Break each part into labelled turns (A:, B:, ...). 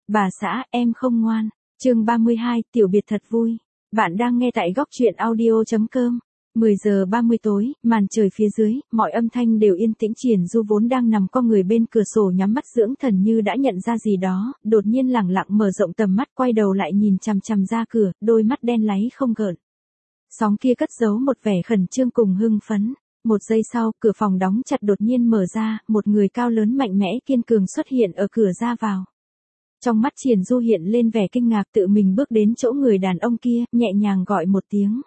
A: Bà xã, em không ngoan. Chương 32, tiểu biệt thật vui. Bạn đang nghe tại góc truyện audio.com. 10 giờ 30 tối, màn trời phía dưới, mọi âm thanh đều yên tĩnh. Triển Du vốn đang nằm co người bên cửa sổ nhắm mắt dưỡng thần như đã nhận ra gì đó, đột nhiên lẳng lặng mở rộng tầm mắt, quay đầu lại nhìn chằm chằm ra cửa, đôi mắt đen láy không gợn sóng kia cất giấu một vẻ khẩn trương cùng hưng phấn. Một giây sau, cửa phòng đóng chặt đột nhiên mở ra, một người cao lớn mạnh mẽ kiên cường xuất hiện ở cửa ra vào. Trong mắt Triển Du hiện lên vẻ kinh ngạc, tự mình bước đến chỗ người đàn ông kia, nhẹ nhàng gọi một tiếng.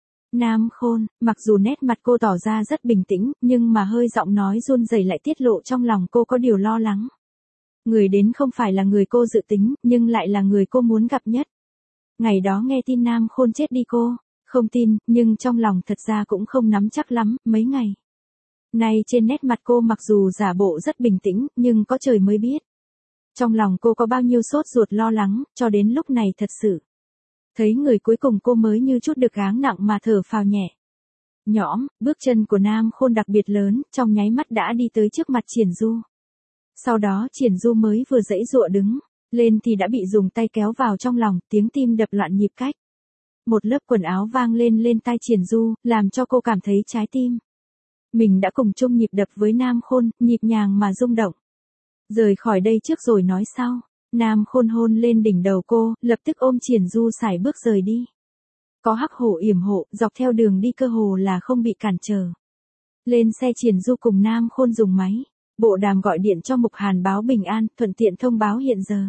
A: Nam Khôn. Mặc dù nét mặt cô tỏ ra rất bình tĩnh, nhưng mà hơi giọng nói run rẩy lại tiết lộ trong lòng cô có điều lo lắng. Người đến không phải là người cô dự tính, nhưng lại là người cô muốn gặp nhất. Ngày đó nghe tin Nam Khôn chết đi cô không tin, nhưng trong lòng thật ra cũng không nắm chắc lắm. Mấy ngày nay trên nét mặt cô mặc dù giả bộ rất bình tĩnh, nhưng có trời mới biết trong lòng cô có bao nhiêu sốt ruột lo lắng, cho đến lúc này thật sự thấy người cuối cùng cô mới như chút được gánh nặng mà thở phào nhẹ nhõm. Bước chân của Nam Khôn đặc biệt lớn, trong nháy mắt đã đi tới trước mặt Triển Du. Sau đó Triển Du mới vừa giãy giụa đứng lên thì đã bị dùng tay kéo vào trong lòng, tiếng tim đập loạn nhịp cách. Một lớp quần áo vang lên tai Triển Du, làm cho cô cảm thấy trái tim mình đã cùng chung nhịp đập với Nam Khôn, nhịp nhàng mà rung động. Rời khỏi đây trước rồi nói sau. Nam Khôn hôn lên đỉnh đầu cô, lập tức ôm Triển Du sải bước rời đi. Có hắc hổ yểm hộ, dọc theo đường đi cơ hồ là không bị cản trở. Lên xe Triển Du cùng Nam Khôn dùng máy bộ đàm gọi điện cho Mục Hàn báo bình an, thuận tiện thông báo hiện giờ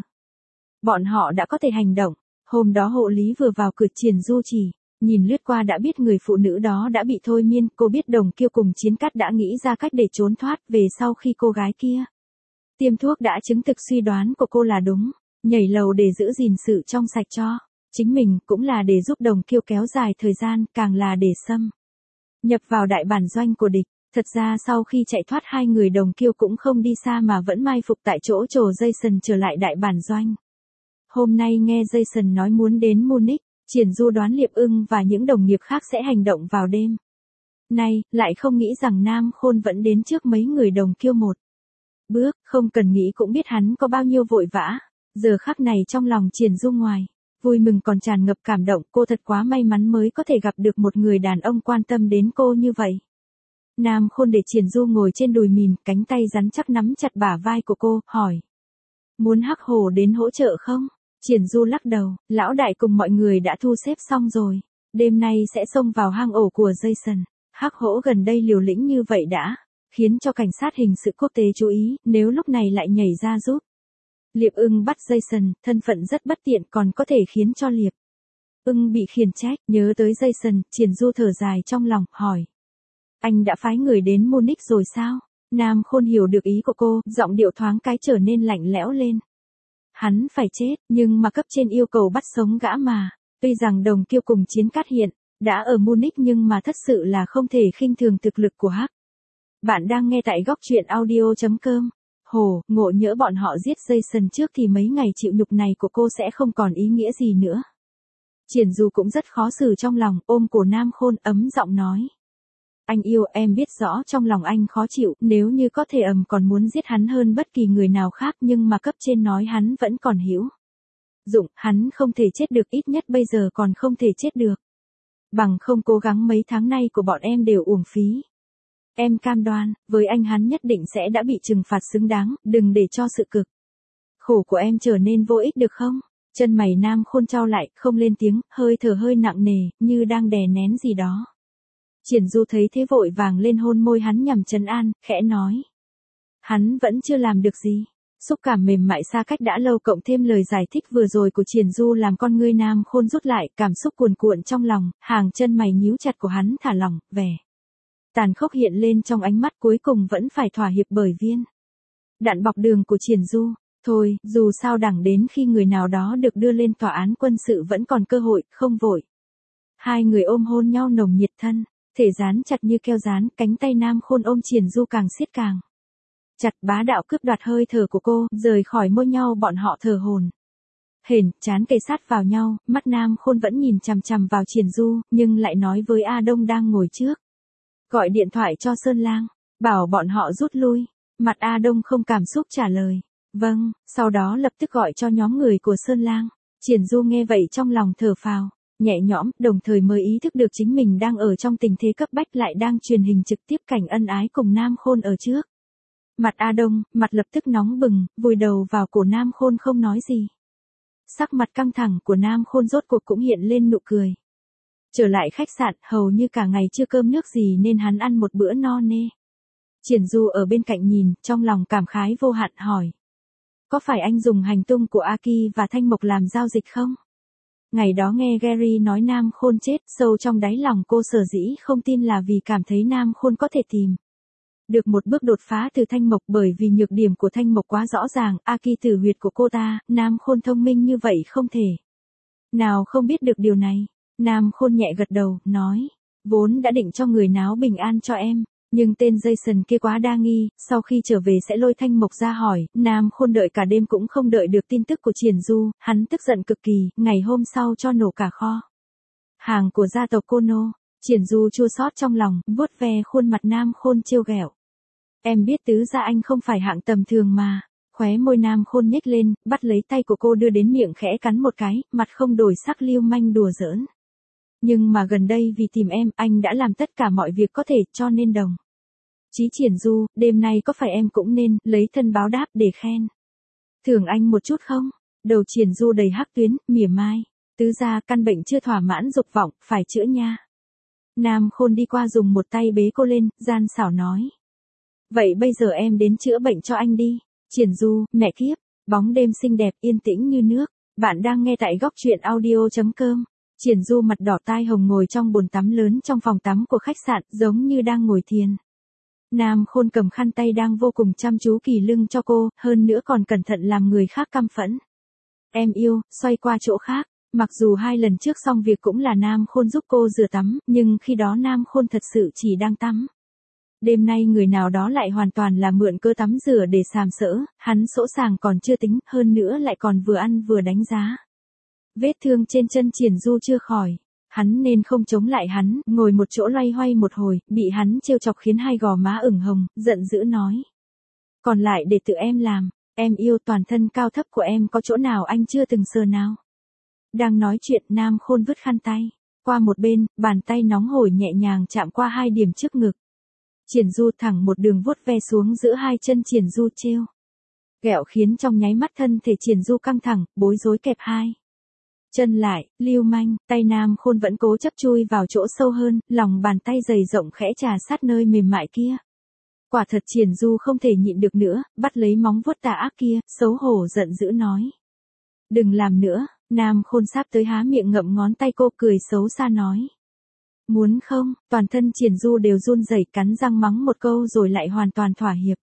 A: bọn họ đã có thể hành động. Hôm đó hộ lý vừa vào cửa, Triển Du chỉ nhìn lướt qua đã biết người phụ nữ đó đã bị thôi miên. Cô biết Đồng Kiêu cùng Chiến Cát đã nghĩ ra cách để trốn thoát. Về sau khi cô gái kia tiêm thuốc đã chứng thực suy đoán của cô là đúng, nhảy lầu để giữ gìn sự trong sạch cho chính mình, cũng là để giúp Đồng Kiêu kéo dài thời gian, càng là để xâm nhập vào đại bản doanh của địch. Thật ra sau khi chạy thoát, hai người Đồng Kiêu cũng không đi xa mà vẫn mai phục tại chỗ chờ Jason trở lại đại bản doanh. Hôm nay nghe Jason nói muốn đến Munich, Triển Du đoán Liệp Ưng và những đồng nghiệp khác sẽ hành động vào đêm nay, lại không nghĩ rằng Nam Khôn vẫn đến trước mấy người Đồng Kiêu một bước. Không cần nghĩ cũng biết hắn có bao nhiêu vội vã. Giờ khắc này trong lòng Triển Du ngoài vui mừng còn tràn ngập cảm động. Cô thật quá may mắn mới có thể gặp được một người đàn ông quan tâm đến cô như vậy. Nam Khôn để Triển Du ngồi trên đùi mìn, cánh tay rắn chắc nắm chặt bả vai của cô, hỏi. Muốn hắc hổ đến hỗ trợ không? Triển Du lắc đầu, lão đại cùng mọi người đã thu xếp xong rồi. Đêm nay sẽ xông vào hang ổ của Jason. Hắc hổ gần đây liều lĩnh như vậy đã khiến cho cảnh sát hình sự quốc tế chú ý, nếu lúc này lại nhảy ra giúp Liệp Ưng bắt Jason, thân phận rất bất tiện, còn có thể khiến cho Liệp Ưng bị khiển trách. Nhớ tới Jason, Triển Du thở dài trong lòng, hỏi. Anh đã phái người đến Munich rồi sao? Nam Khôn hiểu được ý của cô, giọng điệu thoáng cái trở nên lạnh lẽo lên. Hắn phải chết, nhưng mà cấp trên yêu cầu bắt sống gã mà. Tuy rằng Đồng Kiêu cùng Chiến Cát hiện đã ở Munich, nhưng mà thật sự là không thể khinh thường thực lực của Hắc. Bạn đang nghe tại góc truyện audio.com. Hồ, ngộ nhỡ bọn họ giết Jason trước thì mấy ngày chịu nhục này của cô sẽ không còn ý nghĩa gì nữa. Triển Du cũng rất khó xử trong lòng, ôm cổ Nam Khôn, ấm giọng nói. Anh yêu, em biết rõ trong lòng anh khó chịu, nếu như có thể còn muốn giết hắn hơn bất kỳ người nào khác, nhưng mà cấp trên nói hắn vẫn còn hữu dụng, hắn không thể chết được, ít nhất bây giờ còn không thể chết được. Bằng không cố gắng mấy tháng nay của bọn em đều uổng phí. Em cam đoan, với anh hắn nhất định sẽ đã bị trừng phạt xứng đáng, đừng để cho sự cực khổ của em trở nên vô ích được không? Chân mày Nam Khôn chau lại, không lên tiếng, hơi thở hơi nặng nề, như đang đè nén gì đó. Triển Du thấy thế vội vàng lên hôn môi hắn nhằm trấn an, khẽ nói. Hắn vẫn chưa làm được gì. Xúc cảm mềm mại xa cách đã lâu cộng thêm lời giải thích vừa rồi của Triển Du làm con ngươi Nam Khôn rút lại, cảm xúc cuồn cuộn trong lòng, hàng chân mày nhíu chặt của hắn thả lỏng, vẻ tàn khốc hiện lên trong ánh mắt, cuối cùng vẫn phải thỏa hiệp bởi viên đạn bọc đường của Triển Du. Thôi, dù sao đẳng đến khi người nào đó được đưa lên tòa án quân sự vẫn còn cơ hội, không vội. Hai người ôm hôn nhau nồng nhiệt thân, thể dán chặt như keo dán, cánh tay Nam Khôn ôm Triển Du càng siết càng chặt, bá đạo cướp đoạt hơi thở của cô, rời khỏi môi nhau bọn họ thở hổn hển, trán kề sát vào nhau, mắt Nam Khôn vẫn nhìn chằm chằm vào Triển Du, nhưng lại nói với A Đông đang ngồi trước. Gọi điện thoại cho Sơn Lang, bảo bọn họ rút lui. Mặt A Đông không cảm xúc trả lời. Vâng, sau đó lập tức gọi cho nhóm người của Sơn Lang. Triển Du nghe vậy trong lòng thở phào, nhẹ nhõm, đồng thời mới ý thức được chính mình đang ở trong tình thế cấp bách lại đang truyền hình trực tiếp cảnh ân ái cùng Nam Khôn ở trước. Mặt A Đông, mặt lập tức nóng bừng, vùi đầu vào cổ Nam Khôn không nói gì. Sắc mặt căng thẳng của Nam Khôn rốt cuộc cũng hiện lên nụ cười. Trở lại khách sạn, hầu như cả ngày chưa cơm nước gì nên hắn ăn một bữa no nê. Triển Du ở bên cạnh nhìn, trong lòng cảm khái vô hạn hỏi. Có phải anh dùng hành tung của Aki và Thanh Mộc làm giao dịch không? Ngày đó nghe Gary nói Nam Khôn chết, sâu trong đáy lòng cô sở dĩ không tin là vì cảm thấy Nam Khôn có thể tìm được một bước đột phá từ Thanh Mộc, bởi vì nhược điểm của Thanh Mộc quá rõ ràng, Aki tử huyệt của cô ta, Nam Khôn thông minh như vậy không thể nào không biết được điều này. Nam Khôn nhẹ gật đầu, nói, vốn đã định cho người náo bình an cho em, nhưng tên Jason kia quá đa nghi, sau khi trở về sẽ lôi Thanh Mộc ra hỏi. Nam Khôn đợi cả đêm cũng không đợi được tin tức của Triển Du, hắn tức giận cực kỳ, ngày hôm sau cho nổ cả kho hàng của gia tộc Kono. Triển Du chua xót trong lòng, vuốt ve khuôn mặt Nam Khôn trêu ghẹo. Em biết tứ gia anh không phải hạng tầm thường mà. Khóe môi Nam Khôn nhếch lên, bắt lấy tay của cô đưa đến miệng khẽ cắn một cái, mặt không đổi sắc lưu manh đùa giỡn. Nhưng mà gần đây vì tìm em, anh đã làm tất cả mọi việc có thể, cho nên đồng chí Triển Du, đêm nay có phải em cũng nên lấy thân báo đáp để khen thưởng anh một chút không? Đầu Triển Du đầy hắc tuyến, mỉa mai. Tứ gia, căn bệnh chưa thỏa mãn dục vọng, phải chữa nha. Nam Khôn đi qua dùng một tay bế cô lên, gian xảo nói. Vậy bây giờ em đến chữa bệnh cho anh đi. Triển Du, mẹ kiếp, bóng đêm xinh đẹp yên tĩnh như nước. Bạn đang nghe tại góc truyện audio.com. Triển Du mặt đỏ tai hồng ngồi trong bồn tắm lớn trong phòng tắm của khách sạn, giống như đang ngồi thiền. Nam Khôn cầm khăn tay đang vô cùng chăm chú kì lưng cho cô, hơn nữa còn cẩn thận làm người khác căm phẫn. Em yêu, xoay qua chỗ khác. Mặc dù 2 lần trước xong việc cũng là Nam Khôn giúp cô rửa tắm, nhưng khi đó Nam Khôn thật sự chỉ đang tắm. Đêm nay người nào đó lại hoàn toàn là mượn cơ tắm rửa để sàm sỡ, hắn sỗ sàng còn chưa tính, hơn nữa lại còn vừa ăn vừa đánh giá. Vết thương trên chân Triển Du chưa khỏi, hắn nên không chống lại hắn, ngồi một chỗ loay hoay một hồi, bị hắn trêu chọc khiến hai gò má ửng hồng, giận dữ nói. Còn lại để tự em làm, em yêu, toàn thân cao thấp của em có chỗ nào anh chưa từng sờ nào. Đang nói chuyện, Nam Khôn vứt khăn tay qua một bên, bàn tay nóng hổi nhẹ nhàng chạm qua 2 điểm trước ngực. Triển Du thẳng một đường vuốt ve xuống giữa 2 chân Triển Du trêu ghẹo khiến trong nháy mắt thân thể Triển Du căng thẳng, bối rối kẹp 2 chân lại, lưu manh. Tay Nam Khôn vẫn cố chấp chui vào chỗ sâu hơn, lòng bàn tay dày rộng khẽ trà sát nơi mềm mại kia. Quả thật Triển Du không thể nhịn được nữa, bắt lấy móng vuốt tà ác kia, xấu hổ giận dữ nói. Đừng làm nữa. Nam Khôn sắp tới há miệng ngậm ngón tay cô, cười xấu xa nói. Muốn không? Toàn thân Triển Du đều run rẩy, cắn răng mắng một câu rồi lại hoàn toàn thỏa hiệp.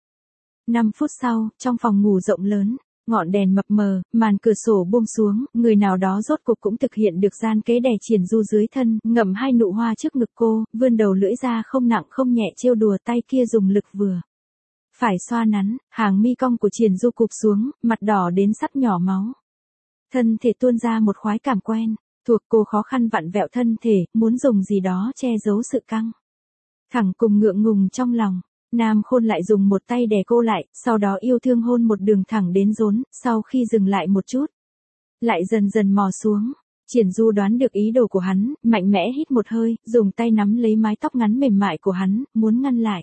A: 5 phút sau, trong phòng ngủ rộng lớn, ngọn đèn mập mờ, màn cửa sổ buông xuống, người nào đó rốt cuộc cũng thực hiện được gian kế đè Triển Du dưới thân, ngậm 2 nụ hoa trước ngực cô, vươn đầu lưỡi ra không nặng không nhẹ trêu đùa, tay kia dùng lực vừa phải xoa nắn, hàng mi cong của Triển Du cụp xuống, mặt đỏ đến sắp nhỏ máu. Thân thể tuôn ra một khoái cảm quen thuộc, cô khó khăn vặn vẹo thân thể, muốn dùng gì đó che giấu sự căng thẳng cùng ngượng ngùng trong lòng. Nam Khôn lại dùng một tay đè cô lại, sau đó yêu thương hôn một đường thẳng đến rốn, sau khi dừng lại một chút, lại dần dần mò xuống. Triển Du đoán được ý đồ của hắn, mạnh mẽ hít một hơi, dùng tay nắm lấy mái tóc ngắn mềm mại của hắn, muốn ngăn lại.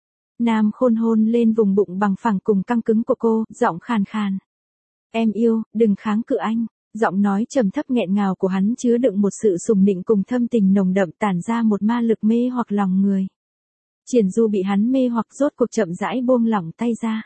A: Nam Khôn hôn lên vùng bụng bằng phẳng cùng căng cứng của cô, giọng khàn khàn. Em yêu, đừng kháng cự anh. Giọng nói trầm thấp nghẹn ngào của hắn chứa đựng một sự sùng nịnh cùng thâm tình nồng đậm, tản ra một ma lực mê hoặc lòng người. Triển Du bị hắn mê hoặc, rốt cuộc chậm rãi buông lỏng tay ra.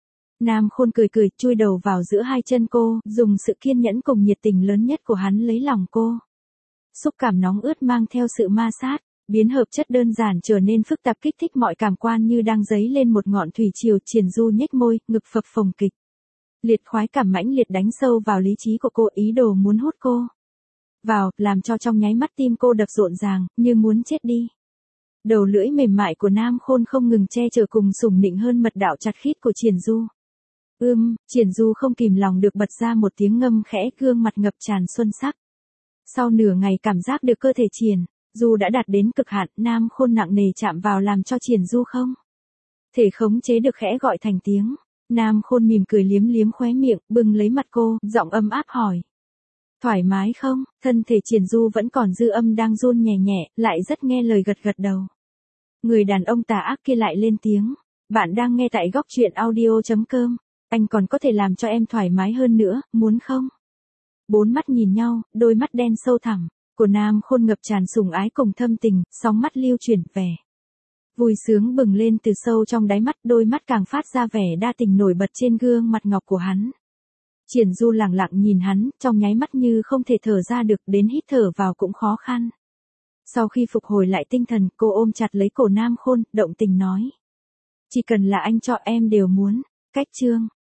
A: Nam Khôn cười cười, chui đầu vào giữa 2 chân cô, dùng sự kiên nhẫn cùng nhiệt tình lớn nhất của hắn lấy lòng cô. Xúc cảm nóng ướt mang theo sự ma sát, biến hợp chất đơn giản trở nên phức tạp, kích thích mọi cảm quan như đang dấy lên một ngọn thủy triều. Triển Du nhếch môi, ngực phập phồng kịch liệt, khoái cảm mãnh liệt đánh sâu vào lý trí của cô, ý đồ muốn hút cô vào, làm cho trong nháy mắt tim cô đập rộn ràng, như muốn chết đi. Đầu lưỡi mềm mại của Nam Khôn không ngừng che chở cùng sủng nịnh hơn mật đạo chặt khít của Triển Du. Triển Du không kìm lòng được bật ra một tiếng ngâm khẽ, gương mặt ngập tràn xuân sắc. Sau nửa ngày cảm giác được cơ thể Triển Du đã đạt đến cực hạn, Nam Khôn nặng nề chạm vào làm cho Triển Du không thể khống chế được khẽ gọi thành tiếng. Nam Khôn mỉm cười liếm liếm khóe miệng, bưng lấy mặt cô, giọng ấm áp hỏi. Thoải mái không? Thân thể Triển Du vẫn còn dư âm đang run nhẹ nhẹ, lại rất nghe lời gật gật đầu. Người đàn ông tà ác kia lại lên tiếng. Bạn đang nghe tại góc truyện audio.com. Anh còn có thể làm cho em thoải mái hơn nữa, muốn không? Bốn mắt nhìn nhau, đôi mắt đen sâu thẳm của Nam Khôn ngập tràn sủng ái cùng thâm tình, sóng mắt lưu chuyển vẻ vui sướng bừng lên từ sâu trong đáy mắt, đôi mắt càng phát ra vẻ đa tình nổi bật trên gương mặt ngọc của hắn. Triển Du lặng lặng nhìn hắn, trong nháy mắt như không thể thở ra được, đến hít thở vào cũng khó khăn. Sau khi phục hồi lại tinh thần, cô ôm chặt lấy cổ Nam Khôn, động tình nói. Chỉ cần là anh cho em đều muốn. Cách chương